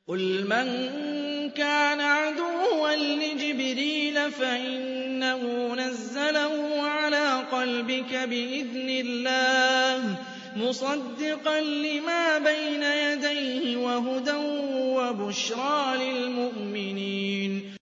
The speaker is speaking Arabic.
قُلْ مَن كَانَ عَدُوًّا لِّجِبْرِيلَ فَإِنَّهُ نَزَّلَهُ عَلَىٰ قَلْبِكَ بِإِذْنِ اللَّهِ مُصَدِّقًا لِّمَا بَيْنَ يَدَيْهِ وَهُدًى وَبُشْرَىٰ لِلْمُؤْمِنِينَ